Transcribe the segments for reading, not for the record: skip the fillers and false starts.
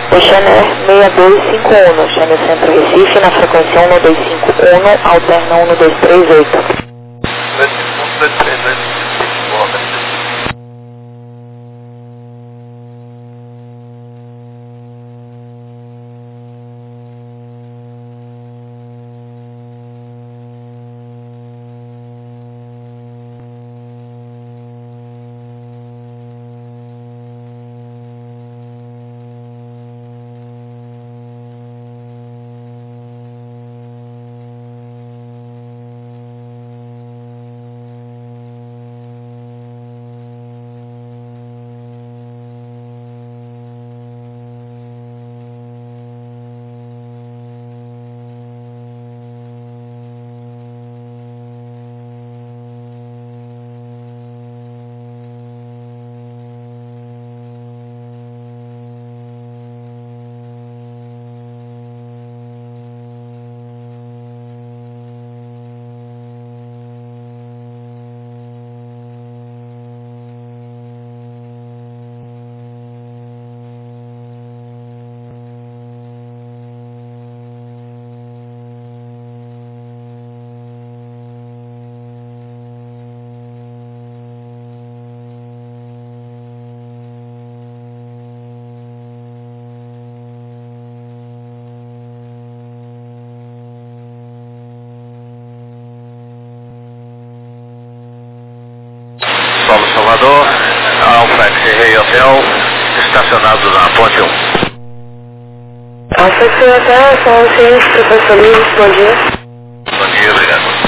O Channel 6251, Channel Centro Recife, na frequência 1251, alterna 1238. 1238. Solo Salvador, Alfa X-Ray Hotel, estacionado na ponte 1. Alfa X-Ray Hotel, São Ciência, professor Luiz, bom dia. Bom dia, obrigado.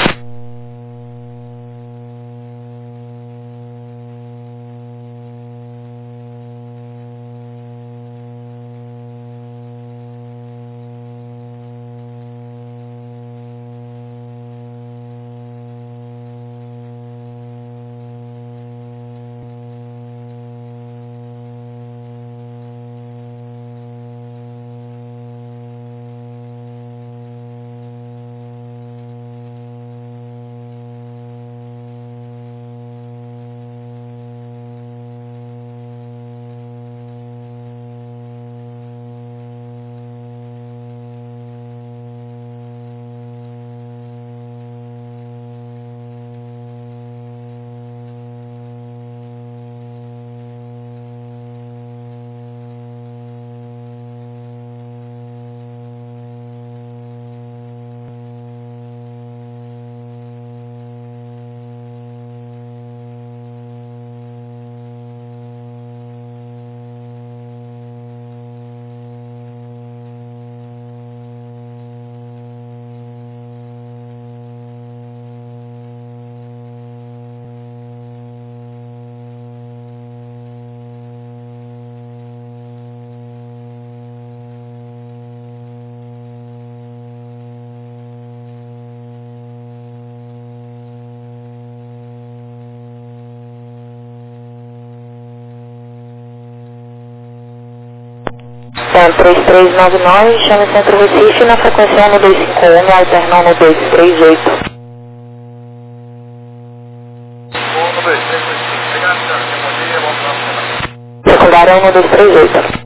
Então, 3399, chama Centro Recife, na frequência 1251, alterna 1238. 1, 2, 3, 4, 5. Obrigado, senhor. Bom dia, bom final de semana. Secundária 1238.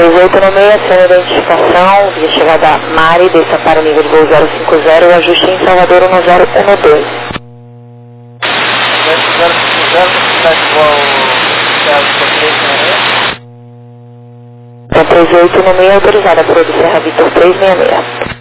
38 no meio, aciona a identificação, via chegada Mari, desça para o nível de voo 050 e ajuste em Salvador 1012. 38 no meio, autorizada por Serra Vitor 366.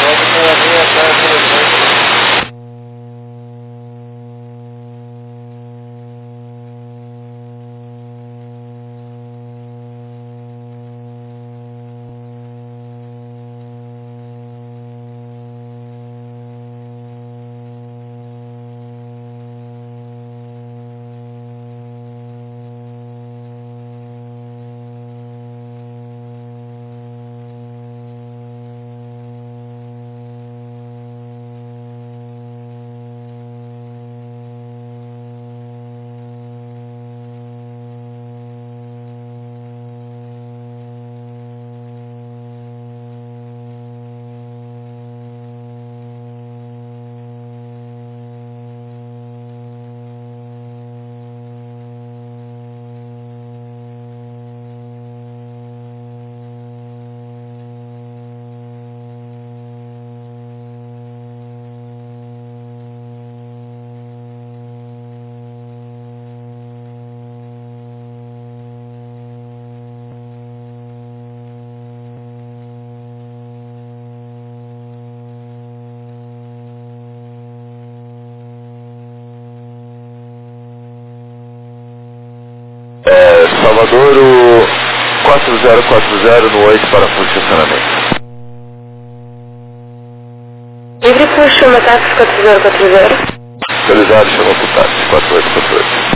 Salvador, o 4040 no 8 para posicionamento. Livre puxo, Metáxi 4040. Autorizado, chamou para o táxi, 4848.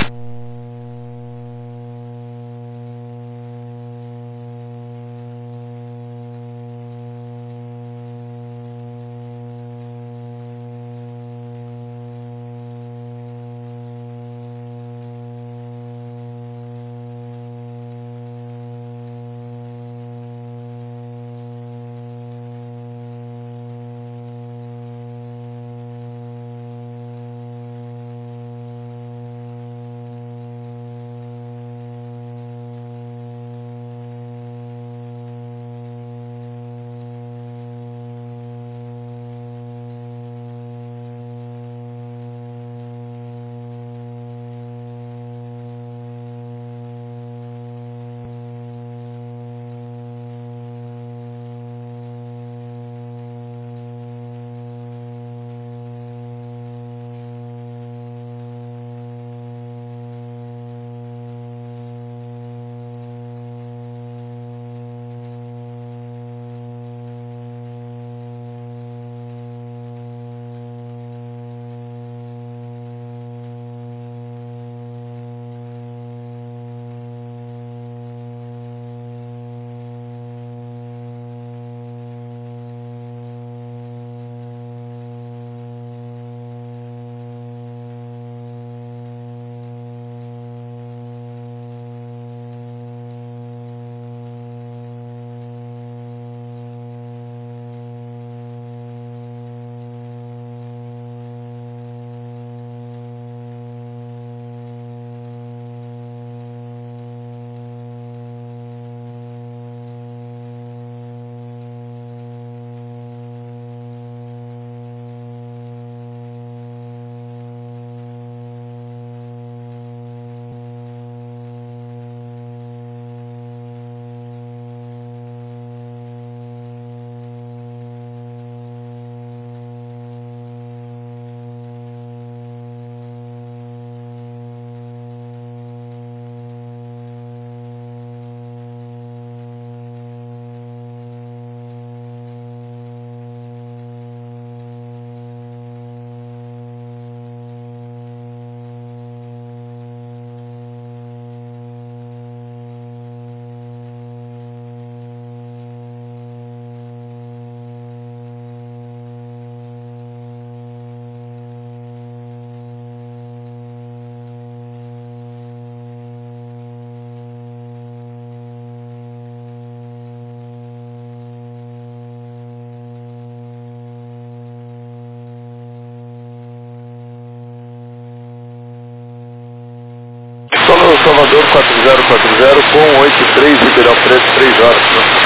Salvador 4040 com 83, Ribeirão Preto, 3 horas.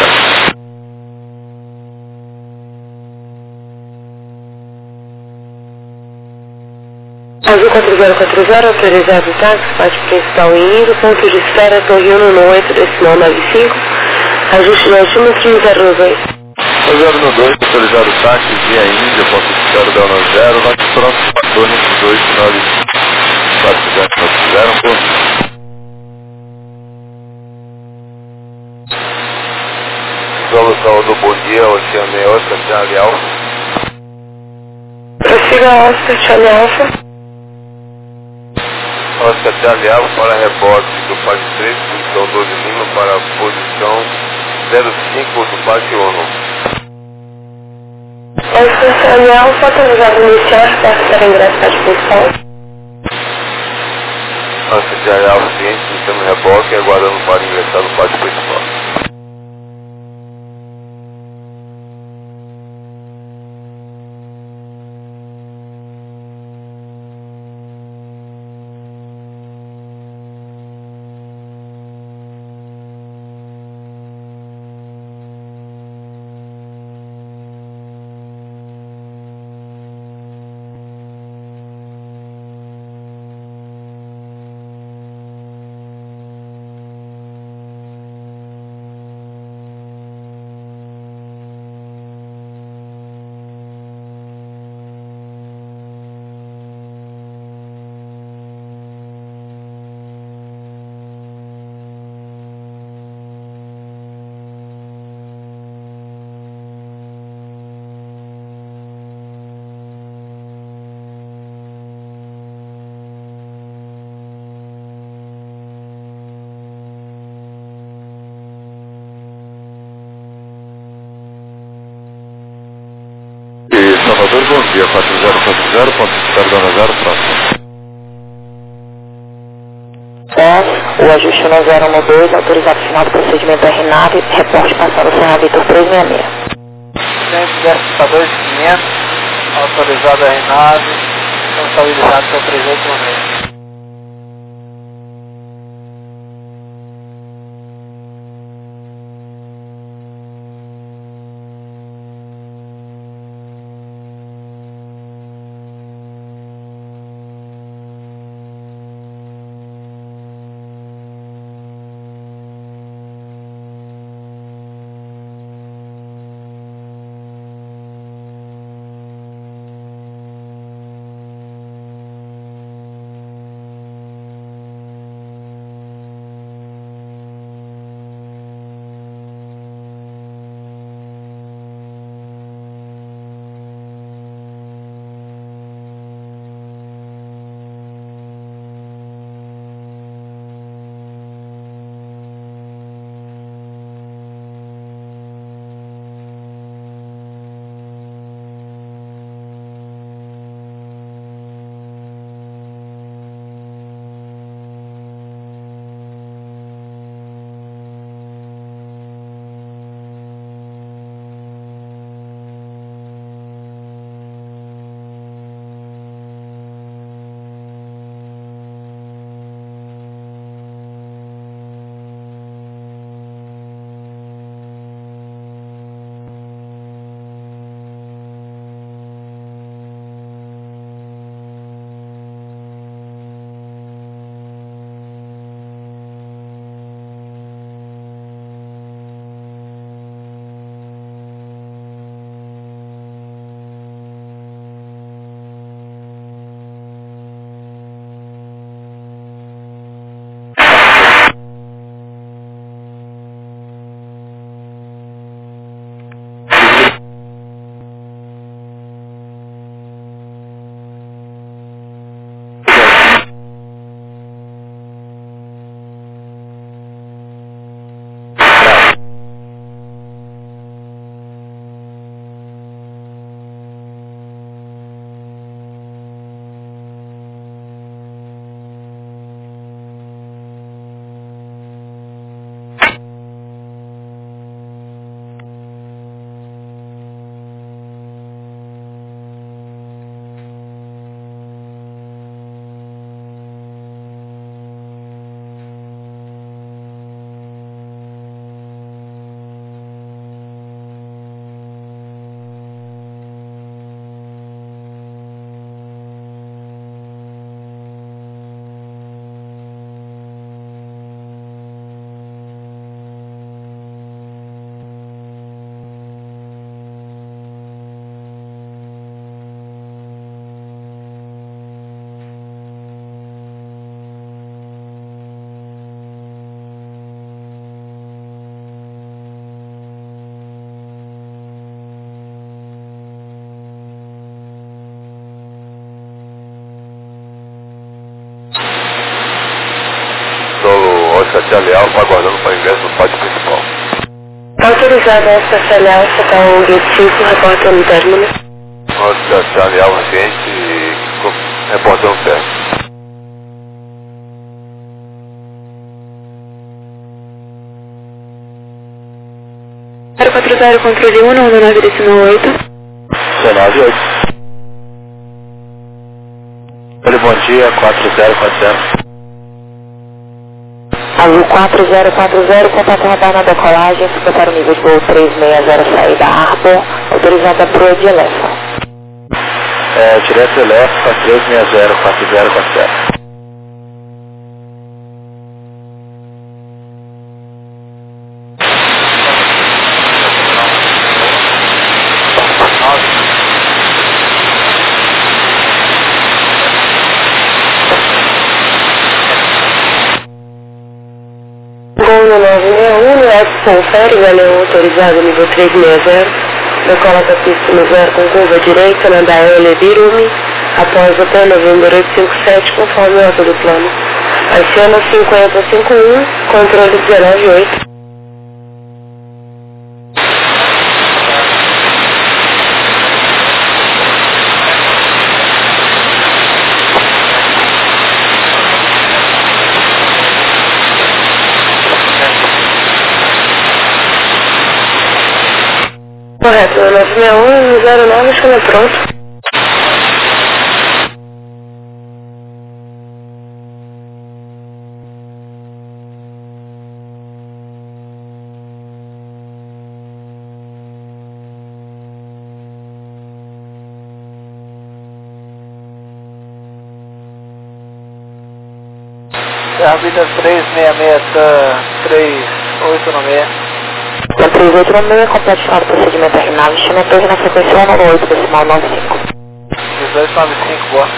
Azul 4040, autorizado táxi, parte principal em Indo, ponto de espera, Torre 1 no 8, decimal 95, ajuste no altímetro 092. 092, autorizado táxi, via Índia, ponto de espera da 10, norte próximo, Torre 2, 4040, ponto. Solo Salvador, bom dia, Oceano Oscar, Charlie Alfa. Prossiga Oscar, Charlie Alfa. Oscar Charlie Alfa para rebote do Pátio 3, posição 12 Lima para a posição 05 do Pátio 1. Oscar Charlie Alfa, autorizado iniciar, para ingresso Pátio principal. Oscar Charlie Alfa, cliente, sistema reboque, aguardando para ingressar no Pátio principal. Salvador, bom dia, 4040, ponto de espera da 10, próximo. O ajuste no 012, autorizado final do procedimento da RNAV, reporte passado Serra Vitor 366. 110.2500, autorizado a RNAV, contabilizado para 386. STL Alfa, aguardando para ingresso no pátio principal. Autorizada a STL Alfa, está o Gate 5, reporta no término. STL Alfa, ciente, reportando o término. 040, controle 1, 19,8. 19,8. Bom dia, 4040. Azul 4040, contato radar na decolagem, fica para o nível de voo 360, saída Arbor, autorizada para o de Elefa. Direto Elefa, 360, 4040. Gol no 961, Edson Férez, Galeão autorizado nível 360, decola da pista no 0 com curva direita na DAL Birume, após o plano November 857, conforme a rota do plano. Aciona 5051, controle 198. Correto, 961, 09, escala pronto. Vida 366-3896. Na 3896, complete final do procedimento RNAV, chama a torre na frequência 198, decimal 95. 1895, boa.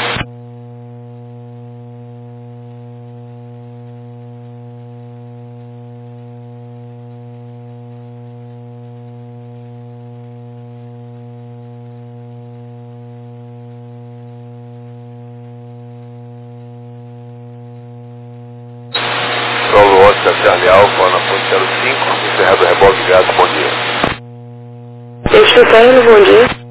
Solo Oscar STL Alfa, na ponte 05, encerrado o reboque gás, bom dia. Estou saindo, bom dia.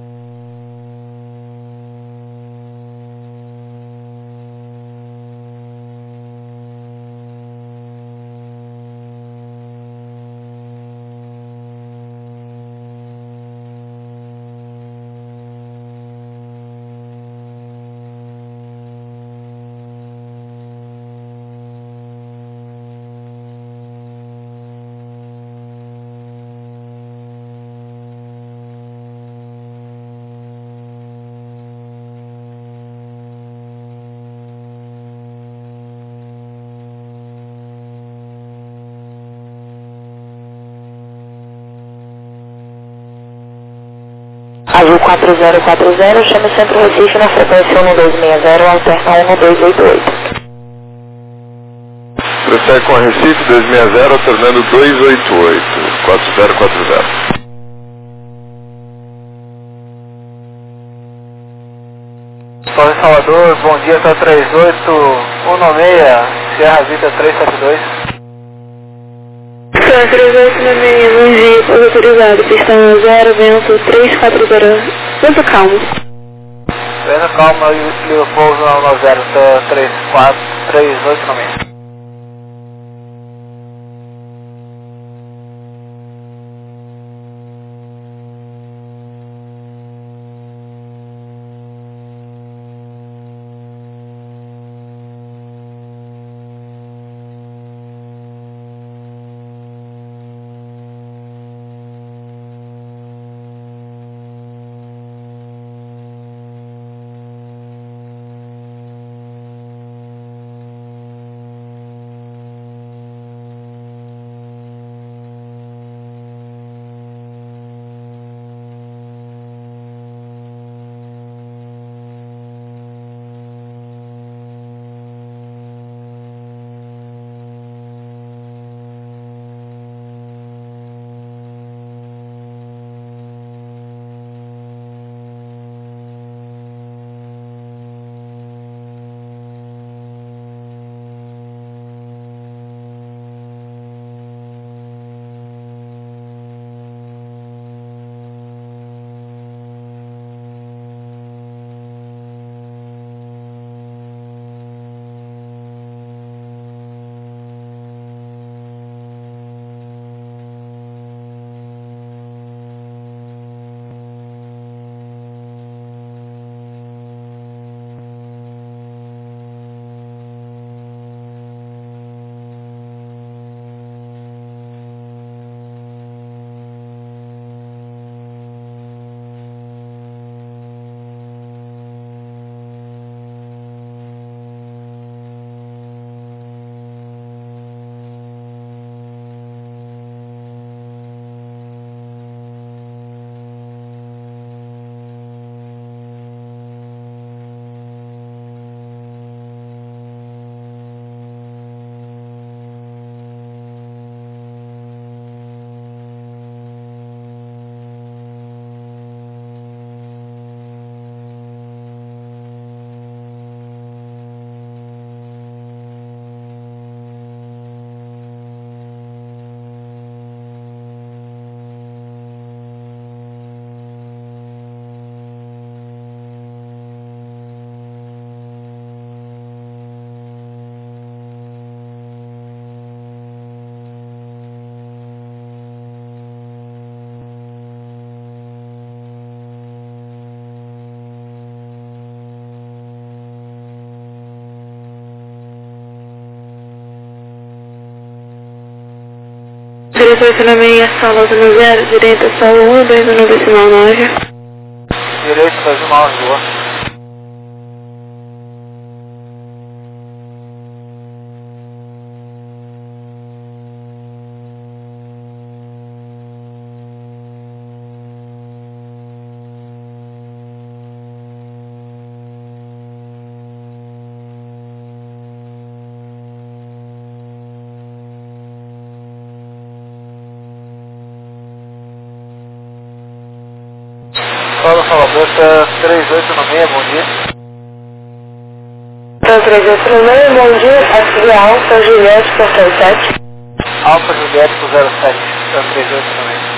Azul 4040, chama o Centro Recife na frequência 1260, alterna 1288. Prossegue com a Recife 260, alternando 288, 4040. Torre Salvador, bom dia, tá 3816, Sierra Vita 372. 3896, bom dia, pouso autorizado, pista 10, vento 340, vento calmo. Vendo calma, liga pouso na 90, tá 38386. 3896, sala 0, direita, solo 1, 2 no decimal 9. Direito, decimal 2. Fala, Salvador, 3896, bom dia. 3896, bom dia, aqui Alfa Juliette por 07. Alfa Juliette por 07, 3896.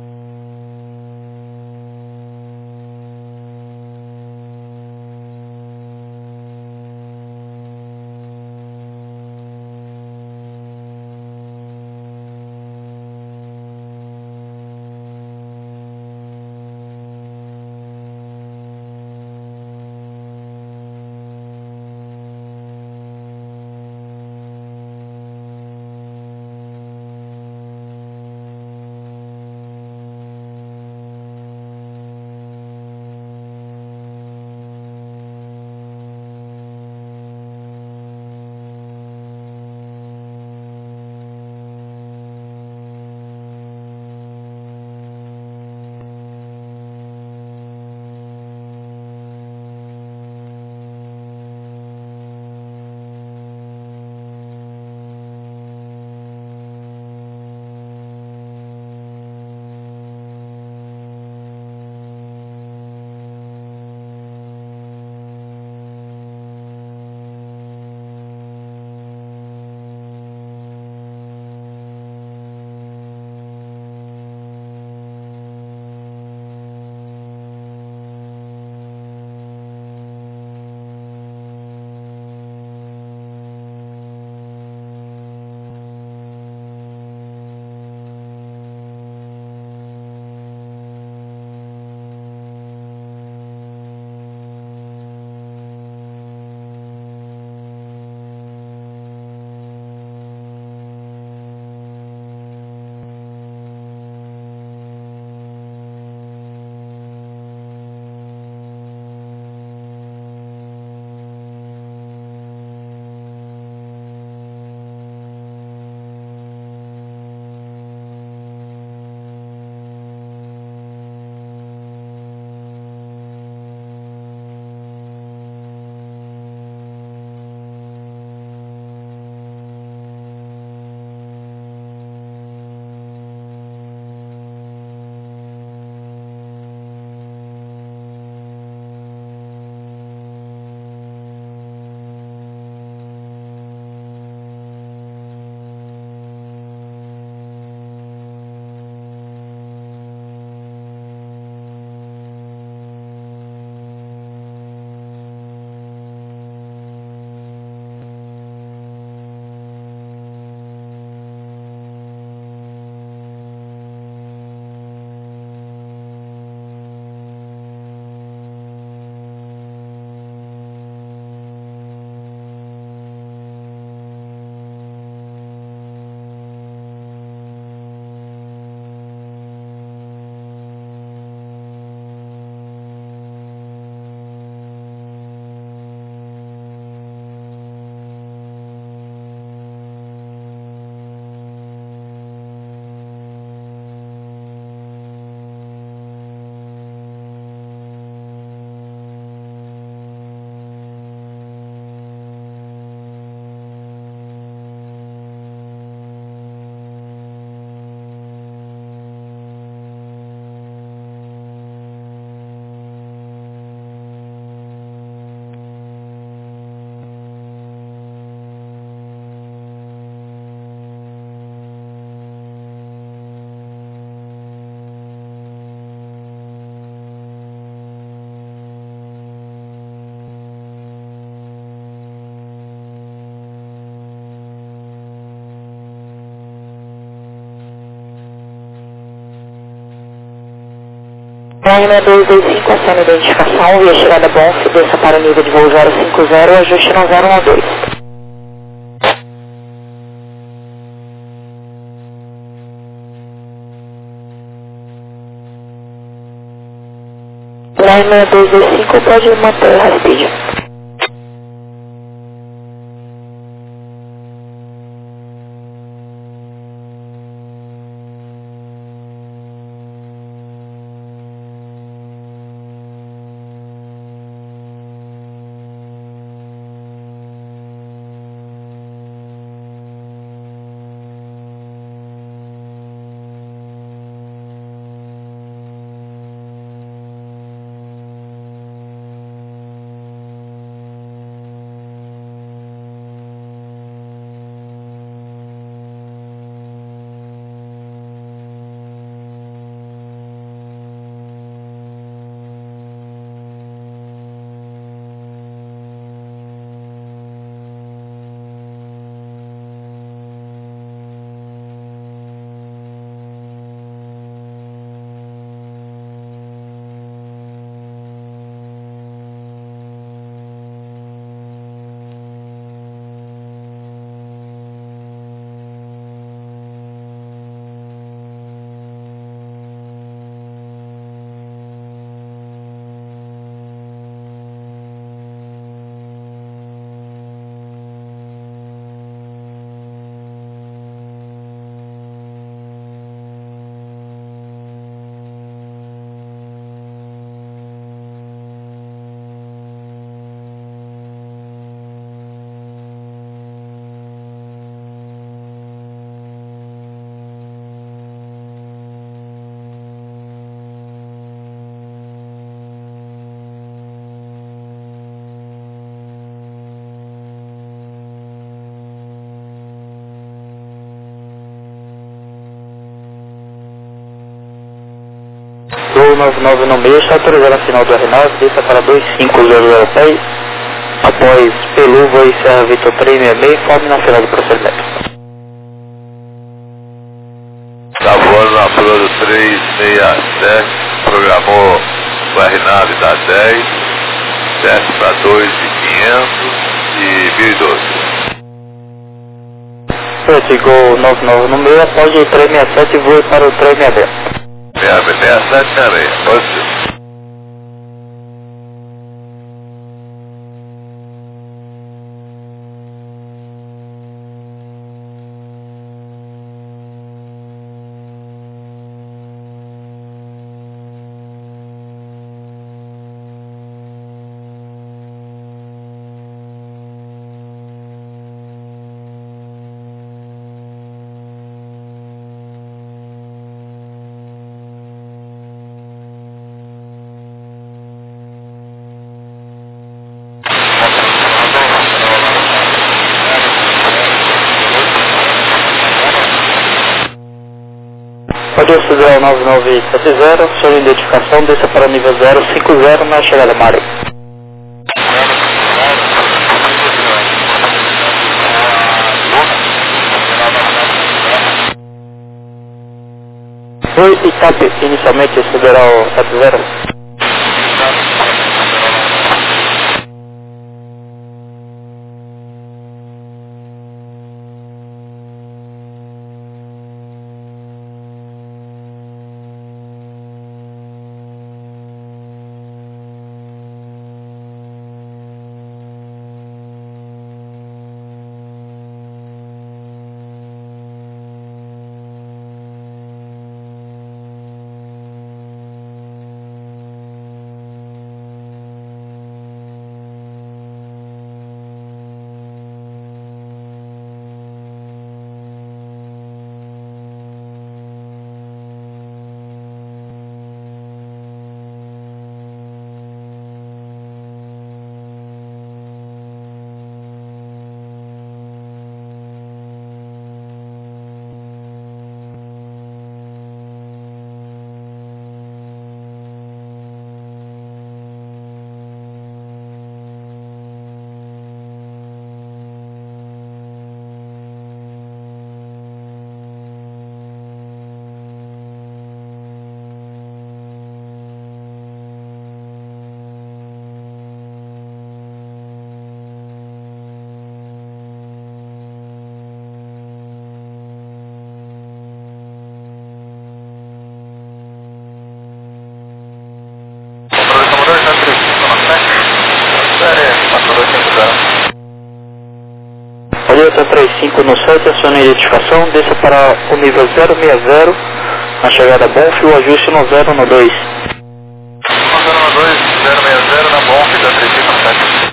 China 225, aciona a identificação, via chegada Bonf, desça para o nível de voo 050, ajuste no 012. Lima 225, pode manter o rastilho. Do 99 no meio, está autorizando a final do R9, desça para 25006, após Peluva e Serra Vitor 366, informe na final do procedimento. Tá voando na Flor 367, programou o R9 da 10, desce para 2.500 e 1012. Vertigo 99 no meio, após o 367 e voe para o 366. 67 positivo. Pode Federal 9970, sua identificação, desça para nível 050 na chegada Mário. Oi, Itape, inicialmente Federal 70. 35 no 7, acione a identificação, desça para o nível 060, na chegada Bonf, o ajuste no 0 no 2. 0 no 2, 060 na Bonf da 35 no 7.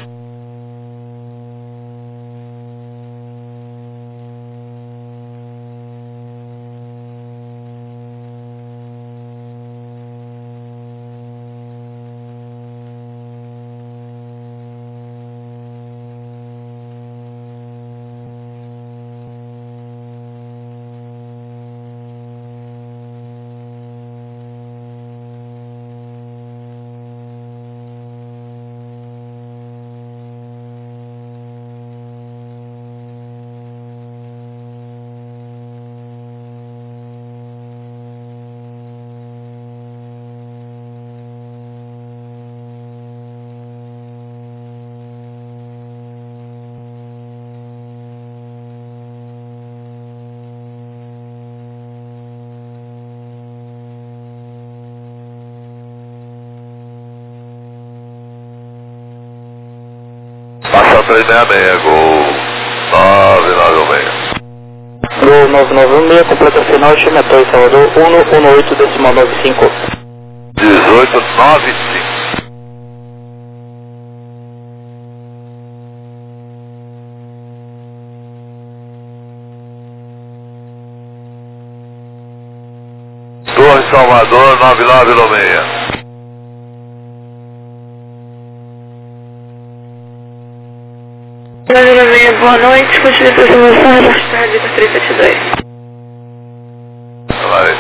Passa 366, gol 996. Gol 996, completa final, chame a Torre Salvador, 118,95. 1895. Torre Salvador 9996. Boa noite, continue aproximação, rebaixar de 372. Vai.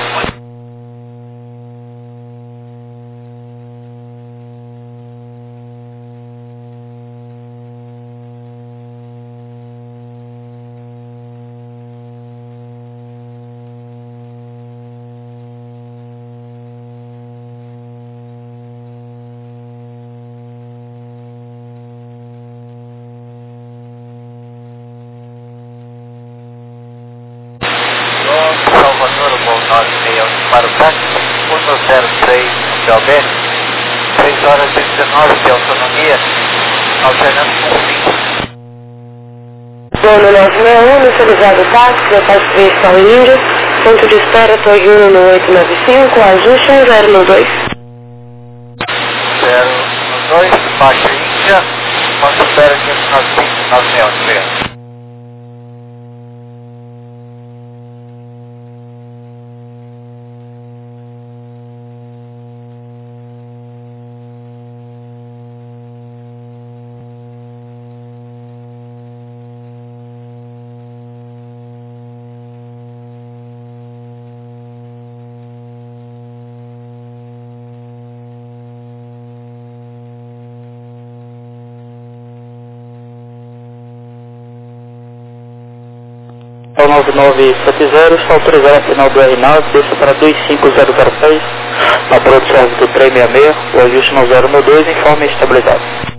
Salvador, voo 96, para o táxi, 103 PLB, 3 horas e 19 de autonomia, alternando com 20. Zona 961, inicializado táxi, abaixo 3 São Índio, ponto de espera Torre 1 no 895, ajuste 10 no 2. 0 no 2, baixa Índia, ponto de espera 595, 961. É o 9970, está autorizado a final do R9, desça para 25006, na produção do 366, o ajuste no 0 no 2, informe estabilizado.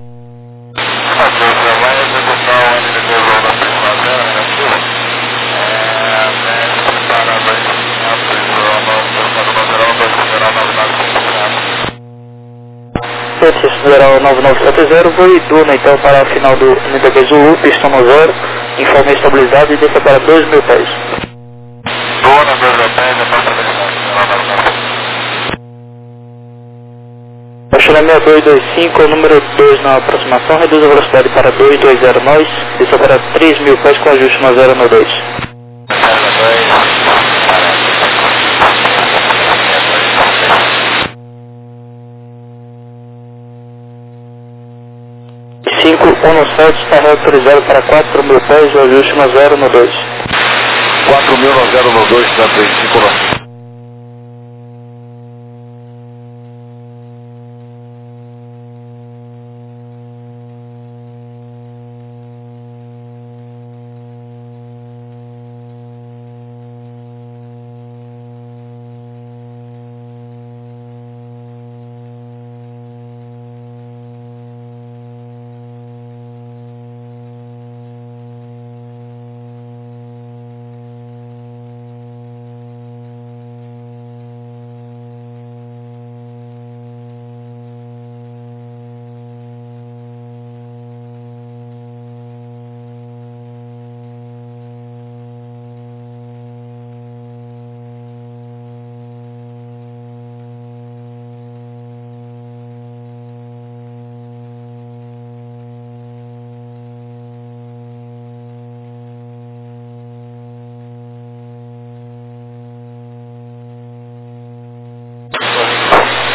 Esse federal 9970, voo Duna então para a final do NDB Zulu, pistão no 0, informe estabilizado e desça para 2.000 pés. Dona 2.000 pés, Baixando a 6225, número 2 na aproximação, reduz a velocidade para 220 nós, desça para 3.000 pés com ajuste no 0 no 2. 517 está reautorizado para 4.000 pés, o ajuste no 0 no 2. 4.000 no 0 no 2, na 35 no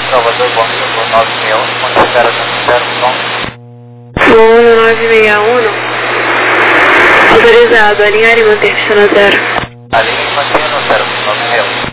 Salvador, bom dia, 961, quando chegar a 0, som. 961, autorizado, alinhar e manter pista no 0. Alinhe e mantenha no 0, 961.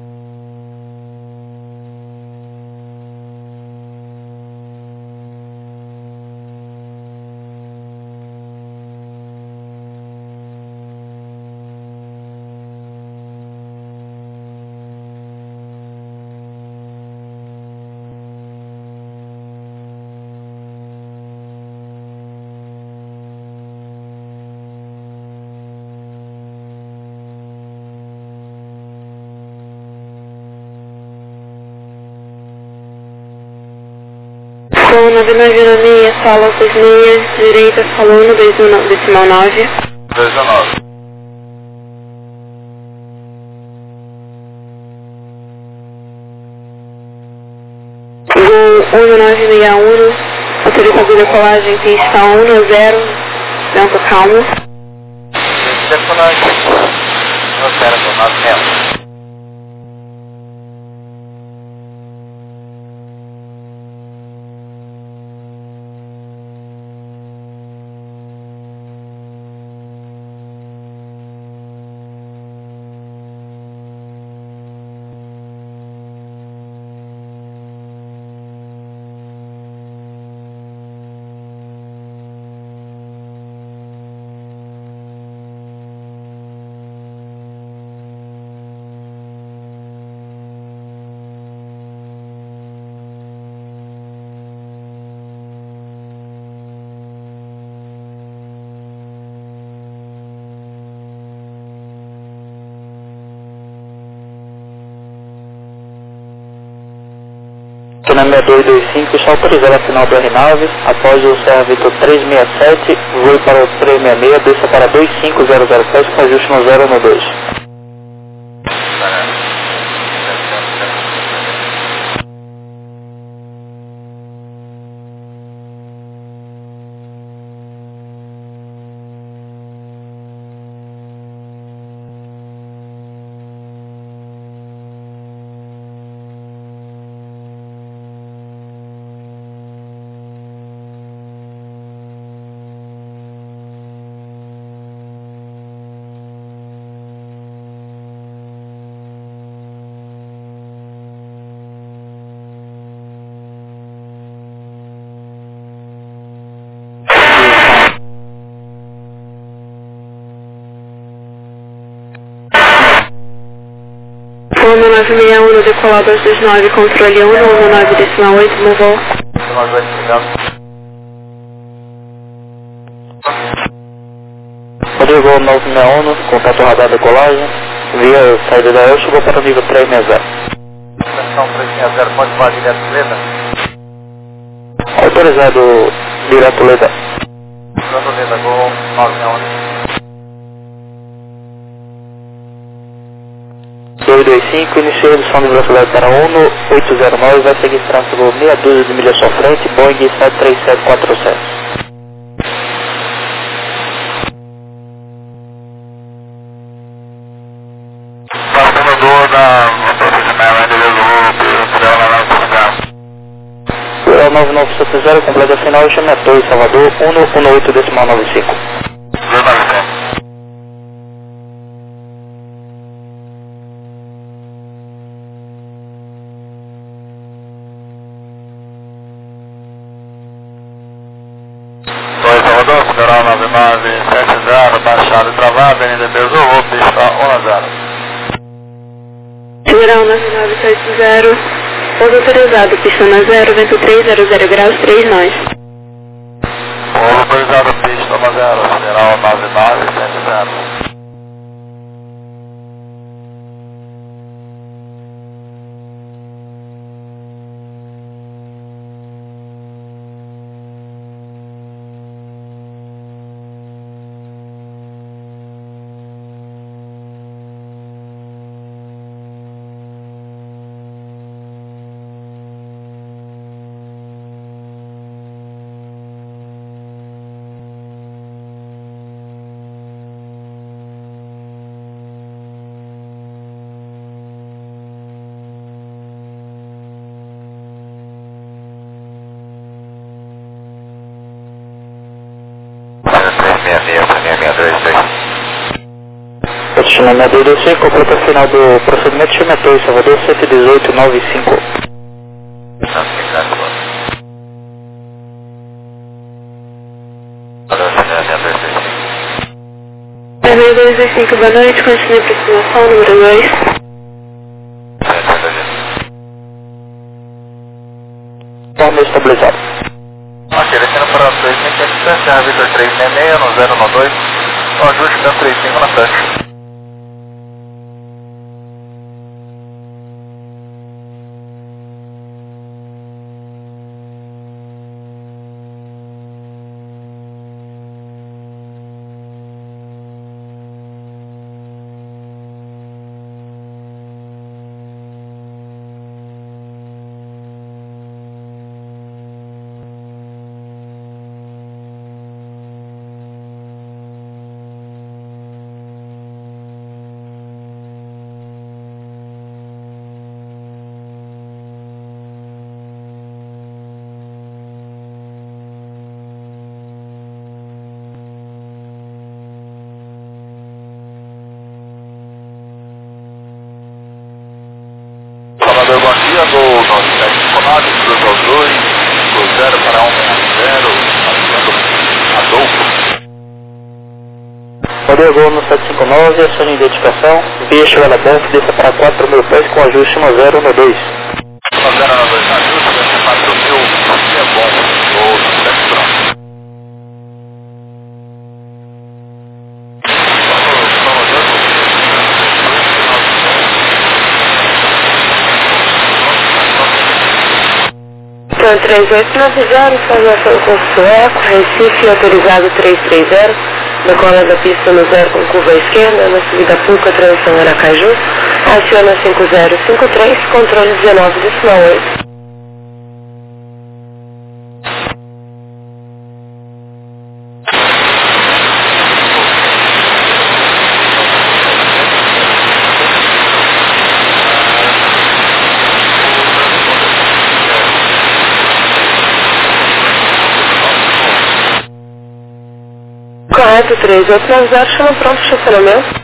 Com 99 sala 66, direita, sala 1, decimal 9. 219. Gol 1961, autorizado decolagem, pista 1, 0, vento calmo. Decolagem no 0, 961. Na 6225 está autorizado a final do R9, após o Serra Vitor 367, voe para o 366, desça para 25007 com ajuste no 0 no 2. Com 961, decolado às 29, controle 1, 19 decimal 8, movou. Rodrigo 961, contato radar decolagem, via saída da El, chegou para o nível 360. Estação 360, pode voar direto Leda? Autorizado direto Leda. Pronto, Leda, Gol 961. 225, iniciou redução de velocidade para 1809, vai seguir tráfego meia dúzia de milhas à frente, Boeing 737-400. Salvador da Motorista Rural 9970, completa final, chame a Torre Salvador, 118 decimal 95. 295. Salvador, Federal 9970, baixado e travar, Avenida Besouro, pista 10. Federal 9970, pouso autorizado, pista na 0, vento 300 graus, 3 nós. Pouso autorizado, pista 10, Federal 9970. China 6225, completa final do procedimento China 2, Salvador 11895. Salvador 225, boa noite, continue a aproximação, número 2. Forma estabilizado. Ok, descendo para 2.500, distância, Vitor 366, no 012, o ajuste da 35 na frente. Salvador, bom dia, Gol 9759, cruza ao 2, cruzeiro para 160, acionando Adolfo. Bom dia, Gol no 759, acione identificação, via chegada bom, que desça para 4.000 pés com ajuste 1012. 1012, ajuste, desce 4.000, que é bom, Gol 9759. Então, 3890, formação com sueco, Recife, autorizado 330, decola da pista no 0 com curva à esquerda, na subida Puca, transição Aracaju, aciona 5053, controle 19 do sinal 8. Correto, 3890, chama pronto para estacionamento.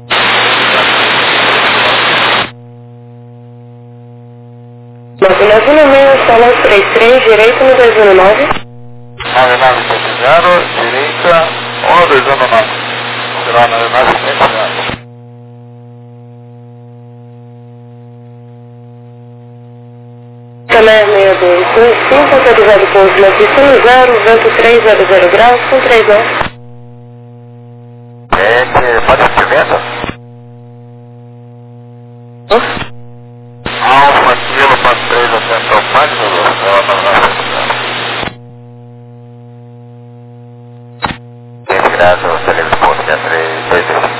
Na meia, salão 33, direito no 219. 9970, direita, 1219. Será 9970. Canal 6225, autorizado pouso na pista no 0, vento 300 graus, com 3 horas. Pode ser pimenta? Alfa, Kilo, Passo 3, atenção, Magno, 15 graus, o teleponto de 323.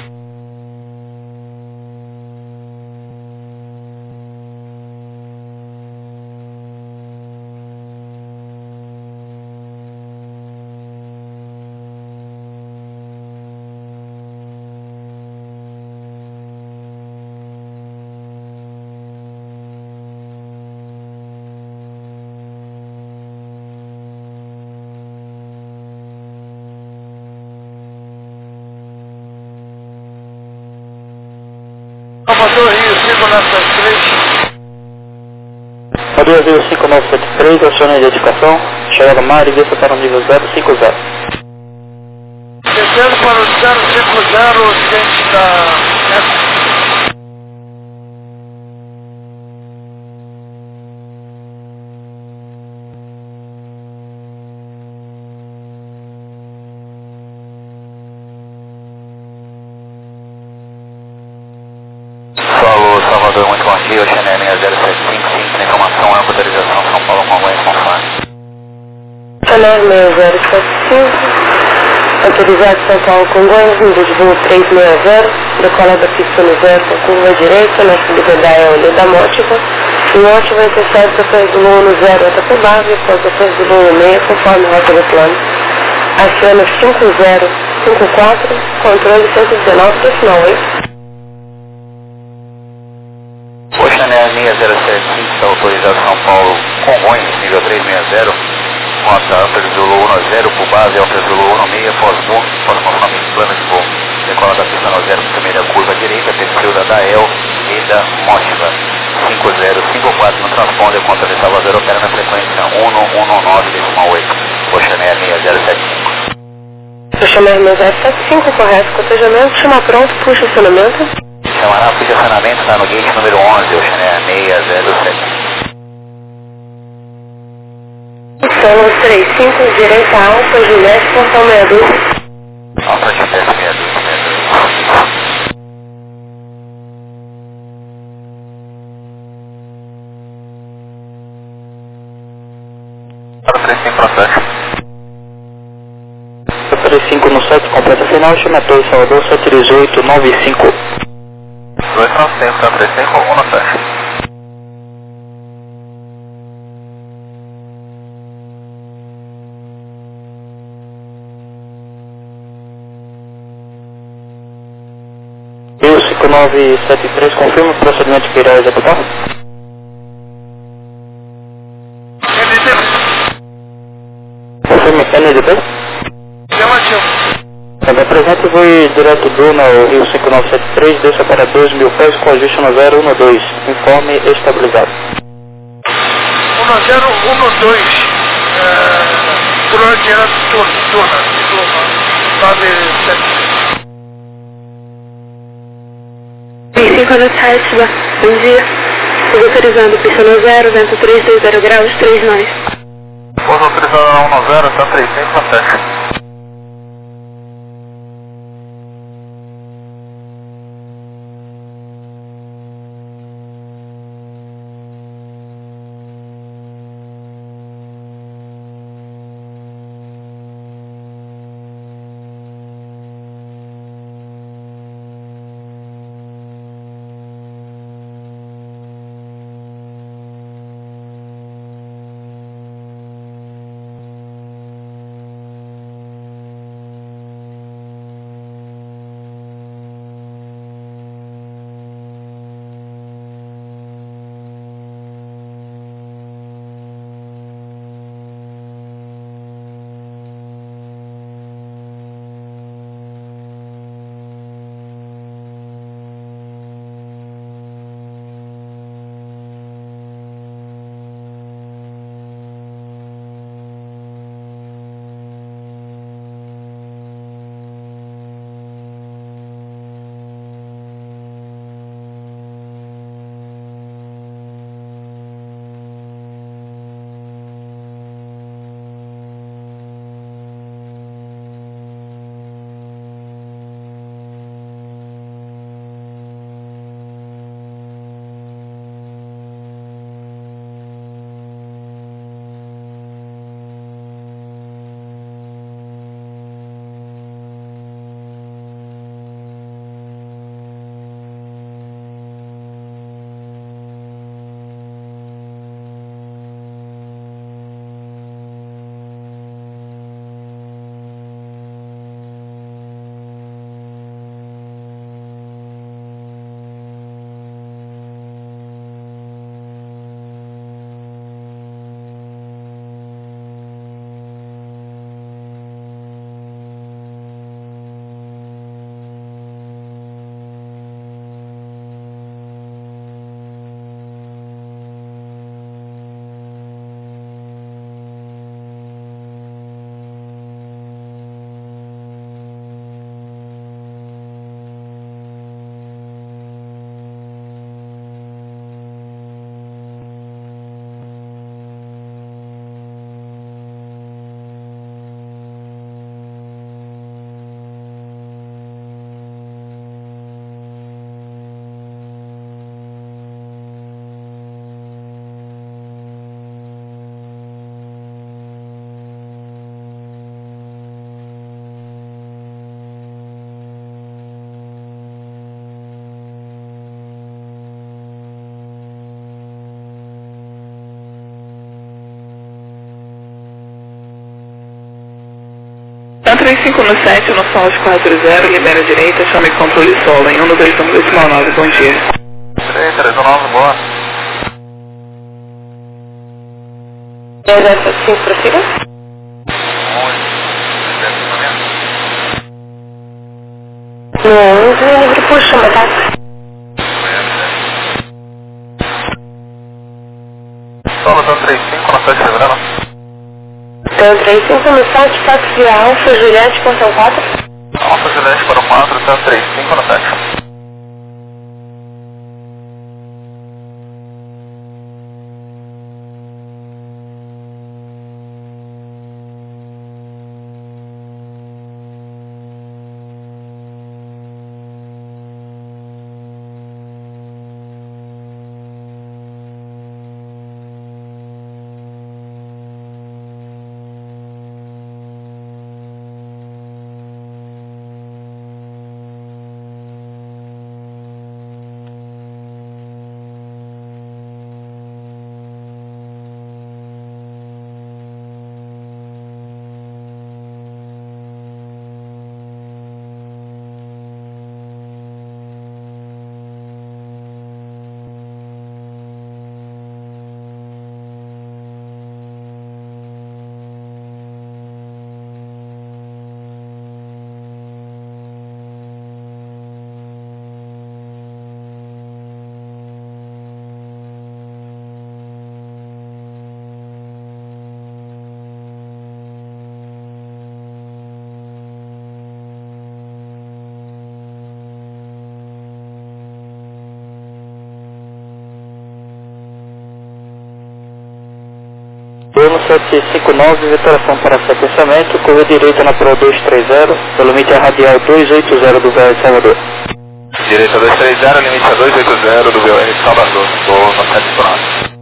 Salvador, Rio, 5973. Padrão Rio 5973, acione a identificação, chegada mar e desça para o nível 050. Descendo para o 050, ocidente da... Falou, Salvador, muito bom dia, Xanelinha 0755, informação, autorização São Paulo, Congonhas, conforme. Canal 6075, autorizado São Paulo, Congonhas, número de voo 360, decola da pista no 0 com curva à direita, na subida da Eole da Mótica, e Mótica vai ser certo depois do voo no 0 até por base, depois do voo no meio, conforme rota do plano. Aciona 5054, controle 119 do sinal 8. Oceania 6075, está autorizado São Paulo, Congonhas, nível 360. Rota Alfa Zulu 10 por base, Alfa Zulu 16, pós-conforme plano de voo. Decola da pista 10, primeira curva direita, perfil da El e da Motiva. 5054 no transponder, conta de Salvador, opera na frequência 119,8. Oceaneia 6075. Oceaneia 6075, correto, cotejamento, chama pronto, puxa acionamento. Chamará puxa acionamento, está no gate número 11, Oceaneia 607. Solo 35, direita Alfa, Juliette, portão 62. Alfa Juliette 62. Para 35 processo. 35 no 7, completa final, chama Torre Salvador 71895. 2 transitempo, para 35, 1 no 7. Eu 5973, confirma o procedimento que irá executar? Confirma NDB? Também presente, voo direto Duna, o Rio 5973, desça para 2.000 pés com ajuste no 012. Informe estabilizado. 1012, por onde era Duna, 97. 5 no 7, bom dia. Estou autorizando pista no 0, vento 320 graus, 3 nós. Pouso autorizado na 10, está 35 no 7. Tá 35 no 7, no Sol 40, libera a direita, chame controle solo em 123,9, bom dia. 319, boa. 1075, prossiga. puxa uma táxi. Solo TAM 35 na sede Severano. TAM 35 no site, táxi Alfa Juliette, portão 4. Alfa Juliette para o 4, TAM 35 na sede. Bruno 759, veteração para sequenciamento, curva direita na Pro 230, pelo limite radial 280 do VL Salvador. Direita 230, limite a 280 do VL Salvador. Estou na sede Bruno.